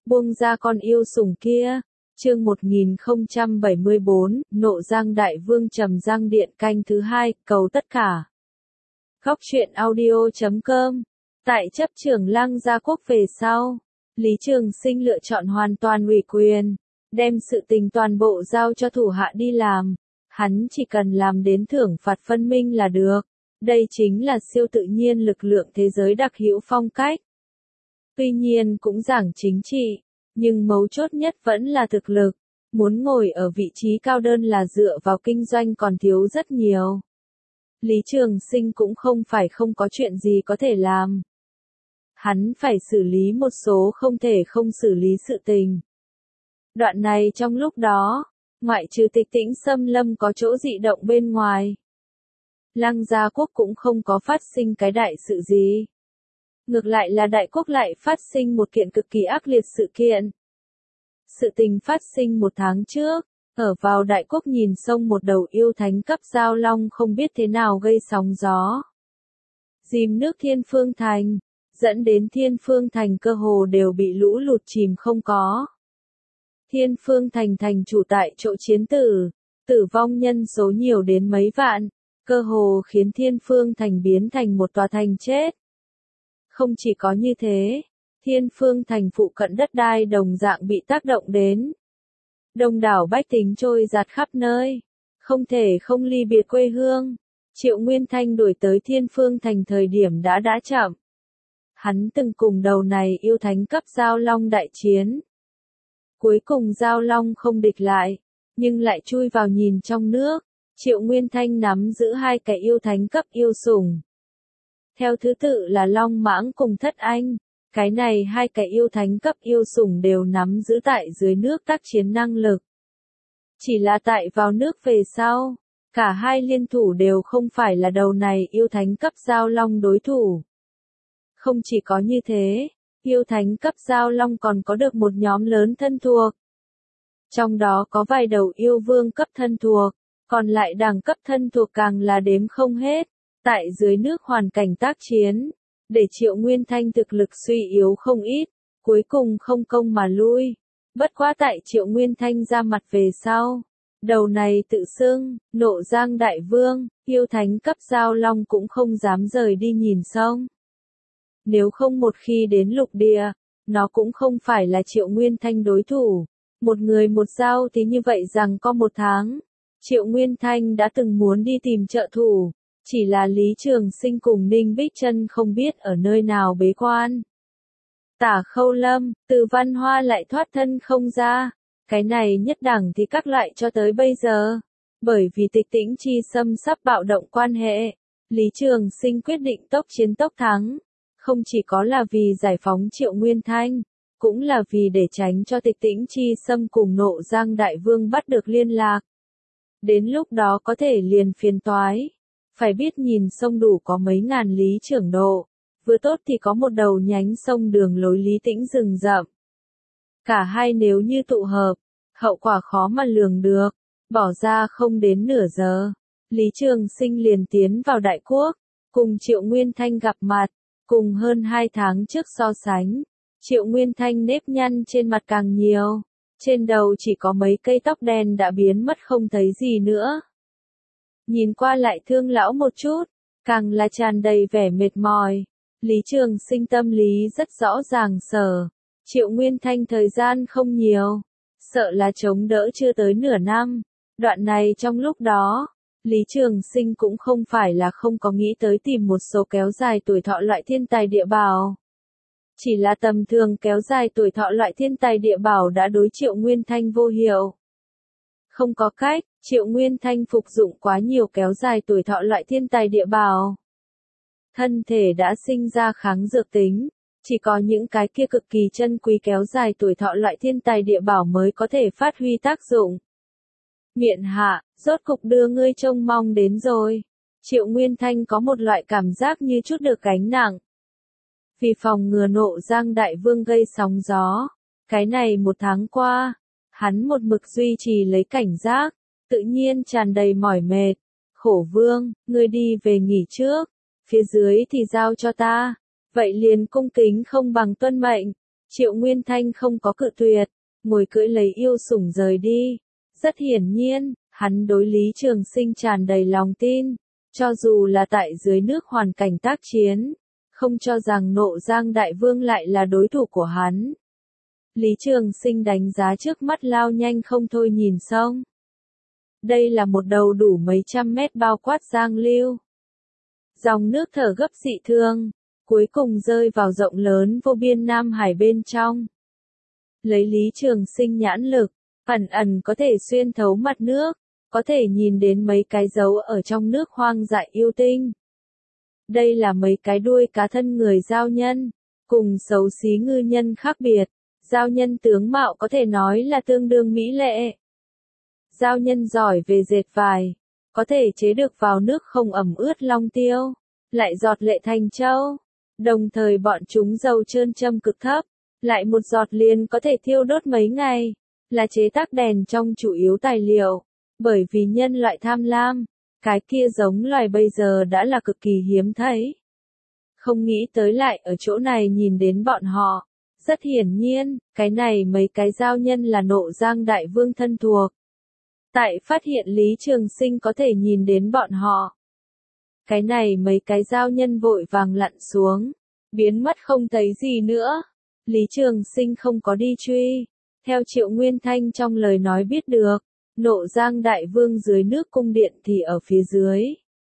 buông ra con yêu sủng kia. Chương 1074, Nộ Giang Đại Vương trầm giang điện canh thứ 2, cầu tất cả. Góc truyện audio.com. Tại chấp trưởng Lăng Gia Quốc về sau, Lý Trường Sinh lựa chọn hoàn toàn ủy quyền, đem sự tình toàn bộ giao cho thủ hạ đi làm. Hắn chỉ cần làm đến thưởng phạt phân minh là được. Đây chính là siêu tự nhiên lực lượng thế giới đặc hữu phong cách. Tuy nhiên cũng giảng chính trị, nhưng mấu chốt nhất vẫn là thực lực. Muốn ngồi ở vị trí cao đơn là dựa vào kinh doanh còn thiếu rất nhiều. Lý Trường Sinh cũng không phải không có chuyện gì có thể làm. Hắn phải xử lý một số không thể không xử lý sự tình. Đoạn này trong lúc đó, ngoại trừ Tịch Tĩnh Xâm Lâm có chỗ dị động bên ngoài, Lăng Gia Quốc cũng không có phát sinh cái đại sự gì. Ngược lại là Đại Quốc lại phát sinh một kiện cực kỳ ác liệt sự kiện. Sự tình phát sinh 1 tháng trước, ở vào Đại Quốc nhìn sông một đầu yêu thánh cấp giao long không biết thế nào gây sóng gió. Dìm nước Thiên Phương Thành, dẫn đến Thiên Phương Thành cơ hồ đều bị lũ lụt chìm không có. Thiên Phương Thành thành chủ tại chỗ chiến tử, tử vong nhân số nhiều đến mấy vạn, cơ hồ khiến Thiên Phương Thành biến thành một tòa thành chết. Không chỉ có như thế, Thiên Phương Thành phụ cận đất đai đồng dạng bị tác động đến. Đông đảo bách tính trôi giạt khắp nơi, không thể không ly biệt quê hương. Triệu Nguyên Thanh đuổi tới Thiên Phương Thành thời điểm đã chậm. Hắn từng cùng đầu này yêu thánh cấp giao long đại chiến. Cuối cùng giao long không địch lại, nhưng lại chui vào nhìn trong nước. Triệu Nguyên Thanh nắm giữ 2 cái yêu thánh cấp yêu sủng. Theo thứ tự là Long Mãng cùng Thất Anh. Cái này 2 cái yêu thánh cấp yêu sủng đều nắm giữ tại dưới nước tác chiến năng lực. Chỉ là tại vào nước về sau, cả hai liên thủ đều không phải là đầu này yêu thánh cấp giao long đối thủ. Không chỉ có như thế, yêu thánh cấp giao long còn có được một nhóm lớn thân thuộc. Trong đó có vài đầu yêu vương cấp thân thuộc, còn lại đẳng cấp thân thuộc càng là đếm không hết. Tại dưới nước hoàn cảnh tác chiến, để Triệu Nguyên Thanh thực lực suy yếu không ít, cuối cùng không công mà lui. Bất quá tại Triệu Nguyên Thanh ra mặt về sau, đầu này tự xưng Nộ Giang Đại Vương, yêu thánh cấp giao long cũng không dám rời đi nhìn sông. Nếu không một khi đến lục địa, nó cũng không phải là Triệu Nguyên Thanh đối thủ. Một người một dao thì như vậy rằng có 1 tháng, Triệu Nguyên Thanh đã từng muốn đi tìm trợ thủ. Chỉ là Lý Trường Sinh cùng Ninh Bích Trân không biết ở nơi nào bế quan. Tả Khâu Lâm, Từ Văn Hoa lại thoát thân không ra. Cái này nhất đẳng thì các loại cho tới bây giờ. Bởi vì Tịch Tĩnh Chi Xâm sắp bạo động quan hệ, Lý Trường Sinh quyết định tốc chiến tốc thắng. Không chỉ có là vì giải phóng Triệu Nguyên Thanh, cũng là vì để tránh cho Tịch Tĩnh Chi Xâm cùng Nộ Giang Đại Vương bắt được liên lạc. Đến lúc đó có thể liền phiền toái. Phải biết nhìn sông đủ có mấy ngàn lý trưởng độ, vừa tốt thì có một đầu nhánh sông đường lối Lý Tĩnh rừng rậm. Cả hai nếu như tụ hợp, hậu quả khó mà lường được. Bỏ ra không đến nửa giờ, Lý Trường Sinh liền tiến vào Đại Quốc, cùng Triệu Nguyên Thanh gặp mặt, cùng hơn 2 tháng trước so sánh. Triệu Nguyên Thanh nếp nhăn trên mặt càng nhiều, trên đầu chỉ có mấy cây tóc đen đã biến mất không thấy gì nữa. Nhìn qua lại thương lão một chút, càng là tràn đầy vẻ mệt mỏi. Lý Trường Sinh tâm lý rất rõ ràng sở. Triệu Nguyên Thanh thời gian không nhiều, sợ là chống đỡ chưa tới nửa năm. Đoạn này trong lúc đó, Lý Trường Sinh cũng không phải là không có nghĩ tới tìm một số kéo dài tuổi thọ loại thiên tài địa bảo. Chỉ là tầm thường kéo dài tuổi thọ loại thiên tài địa bảo đã đối Triệu Nguyên Thanh vô hiệu. Không có cách, Triệu Nguyên Thanh phục dụng quá nhiều kéo dài tuổi thọ loại thiên tài địa bảo. Thân thể đã sinh ra kháng dược tính, chỉ có những cái kia cực kỳ chân quý kéo dài tuổi thọ loại thiên tài địa bảo mới có thể phát huy tác dụng. Miện hạ, rốt cục đưa ngươi trông mong đến rồi. Triệu Nguyên Thanh có một loại cảm giác như chút được gánh nặng. Vì phòng ngừa Nộ Giang Đại Vương gây sóng gió, cái này 1 tháng qua, hắn một mực duy trì lấy cảnh giác, tự nhiên tràn đầy mỏi mệt. Khổ Vương, ngươi đi về nghỉ trước, phía dưới thì giao cho ta. Vậy liền cung kính không bằng tuân mệnh. Triệu Nguyên Thanh không có cự tuyệt, ngồi cưỡi lấy yêu sủng rời đi. Rất hiển nhiên, hắn đối Lý Trường Sinh tràn đầy lòng tin, cho dù là tại dưới nước hoàn cảnh tác chiến, không cho rằng Nộ Giang Đại Vương lại là đối thủ của hắn. Lý Trường Sinh đánh giá trước mắt lao nhanh không thôi nhìn sông. Đây là một đầu đủ mấy trăm mét bao quát giang lưu. Dòng nước thở gấp dị thương, cuối cùng rơi vào rộng lớn vô biên Nam Hải bên trong. Lấy Lý Trường Sinh nhãn lực, ẩn ẩn có thể xuyên thấu mặt nước, có thể nhìn đến mấy cái dấu ở trong nước hoang dại yêu tinh. Đây là mấy cái đuôi cá thân người giao nhân, cùng xấu xí ngư nhân khác biệt. Giao nhân tướng mạo có thể nói là tương đương mỹ lệ. Giao nhân giỏi về dệt vải, có thể chế được vào nước không ẩm ướt long tiêu, lại giọt lệ thành châu. Đồng thời bọn chúng dầu trơn châm cực thấp, lại một giọt liền có thể thiêu đốt mấy ngày, là chế tác đèn trong chủ yếu tài liệu. Bởi vì nhân loại tham lam, cái kia giống loài bây giờ đã là cực kỳ hiếm thấy. Không nghĩ tới lại ở chỗ này nhìn đến bọn họ. Rất hiển nhiên, cái này mấy cái giao nhân là Nộ Giang Đại Vương thân thuộc. Tại phát hiện Lý Trường Sinh có thể nhìn đến bọn họ. Cái này mấy cái giao nhân vội vàng lặn xuống, biến mất không thấy gì nữa. Lý Trường Sinh không có đi truy. Theo Triệu Nguyên Thanh trong lời nói biết được, Nộ Giang Đại Vương dưới nước cung điện thì ở phía dưới.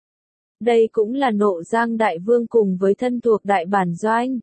Đây cũng là Nộ Giang Đại Vương cùng với thân thuộc đại bản doanh.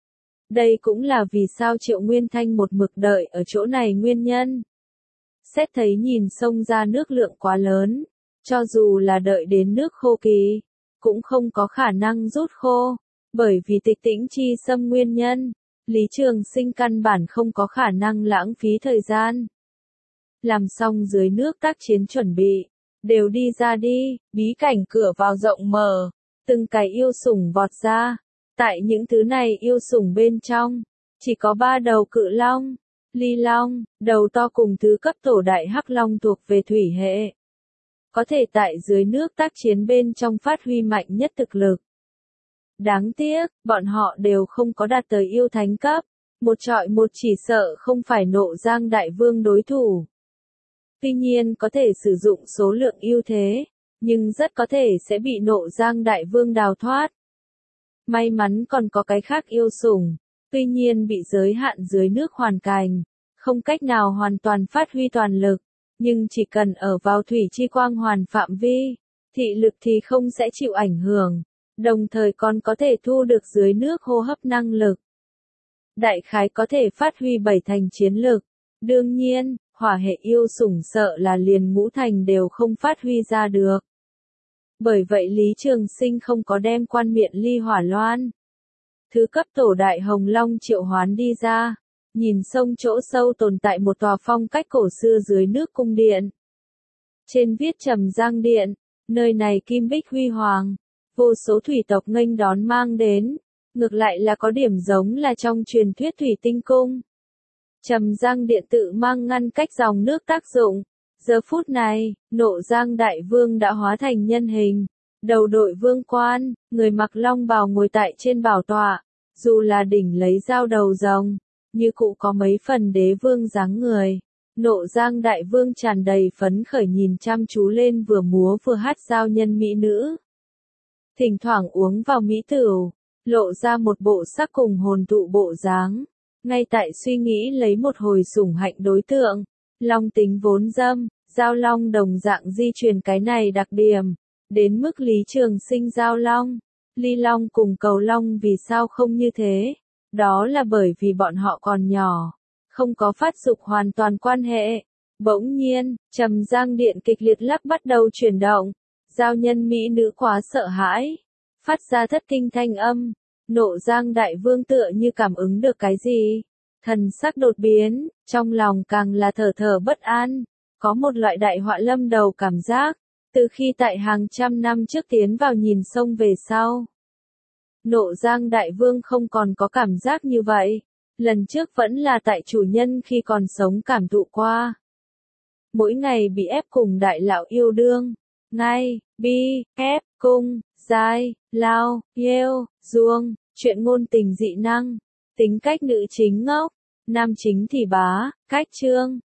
Đây cũng là vì sao Triệu Nguyên Thanh một mực đợi ở chỗ này nguyên nhân. Xét thấy nhìn sông ra nước lượng quá lớn, cho dù là đợi đến nước khô kỳ, cũng không có khả năng rút khô, bởi vì tịch tĩnh chi xâm nguyên nhân, Lý Trường Sinh căn bản không có khả năng lãng phí thời gian. Làm xong dưới nước tác chiến chuẩn bị, đều đi ra đi, bí cảnh cửa vào rộng mở, từng cái yêu sủng vọt ra. Tại những thứ này yêu sủng bên trong, chỉ có 3 đầu cự long, ly long, đầu to cùng thứ cấp tổ đại hắc long thuộc về thủy hệ. Có thể tại dưới nước tác chiến bên trong phát huy mạnh nhất thực lực. Đáng tiếc, bọn họ đều không có đạt tới yêu thánh cấp, một trọi một chỉ sợ không phải Nộ Giang Đại Vương đối thủ. Tuy nhiên có thể sử dụng số lượng ưu thế, nhưng rất có thể sẽ bị Nộ Giang Đại Vương đào thoát. May mắn còn có cái khác yêu sủng, tuy nhiên bị giới hạn dưới nước hoàn cảnh, không cách nào hoàn toàn phát huy toàn lực, nhưng chỉ cần ở vào thủy chi quang hoàn phạm vi, thị lực thì không sẽ chịu ảnh hưởng, đồng thời còn có thể thu được dưới nước hô hấp năng lực. Đại khái có thể phát huy 7 thành chiến lực, đương nhiên, hỏa hệ yêu sủng sợ là liền ngũ thành đều không phát huy ra được. Bởi vậy Lý Trường Sinh không có đem quan miện ly hỏa loan. Thứ cấp tổ đại hồng long triệu hoán đi ra, nhìn sông chỗ sâu tồn tại một tòa phong cách cổ xưa dưới nước cung điện. Trên viết Trầm Giang Điện, nơi này kim bích huy hoàng, vô số thủy tộc nghênh đón mang đến, ngược lại là có điểm giống là trong truyền thuyết thủy tinh cung. Trầm Giang Điện tự mang ngăn cách dòng nước tác dụng. Giờ phút này, Nộ Giang Đại Vương đã hóa thành nhân hình, đầu đội vương quan, người mặc long bào ngồi tại trên bảo tọa, dù là đỉnh lấy dao đầu rồng, như cụ có mấy phần đế vương dáng người. Nộ Giang Đại Vương tràn đầy phấn khởi nhìn chăm chú lên vừa múa vừa hát giao nhân mỹ nữ. Thỉnh thoảng uống vào mỹ tửu, lộ ra một bộ sắc cùng hồn tụ bộ dáng, ngay tại suy nghĩ lấy một hồi sủng hạnh đối tượng. Long tính vốn dâm, giao long đồng dạng di truyền cái này đặc điểm, đến mức Lý Trường Sinh giao long, ly long cùng cầu long vì sao không như thế, đó là bởi vì bọn họ còn nhỏ, không có phát dục hoàn toàn quan hệ. Bỗng nhiên, Trầm Giang Điện kịch liệt lắc bắt đầu chuyển động, giao nhân mỹ nữ quá sợ hãi, phát ra thất kinh thanh âm. Nộ Giang Đại Vương tựa như cảm ứng được cái gì, thần sắc đột biến, trong lòng càng là thở thở bất an, có một loại đại họa lâm đầu cảm giác, từ khi tại hàng trăm năm trước tiến vào nhìn sông về sau. Nộ Giang Đại Vương không còn có cảm giác như vậy, lần trước vẫn là tại chủ nhân khi còn sống cảm thụ qua. Mỗi ngày bị ép cùng đại lão yêu đương, ngay, bi, ép, cung, giai, lao, yêu, duông, chuyện ngôn tình dị năng, tính cách nữ chính ngốc, Nam chính thì bá, cách chương.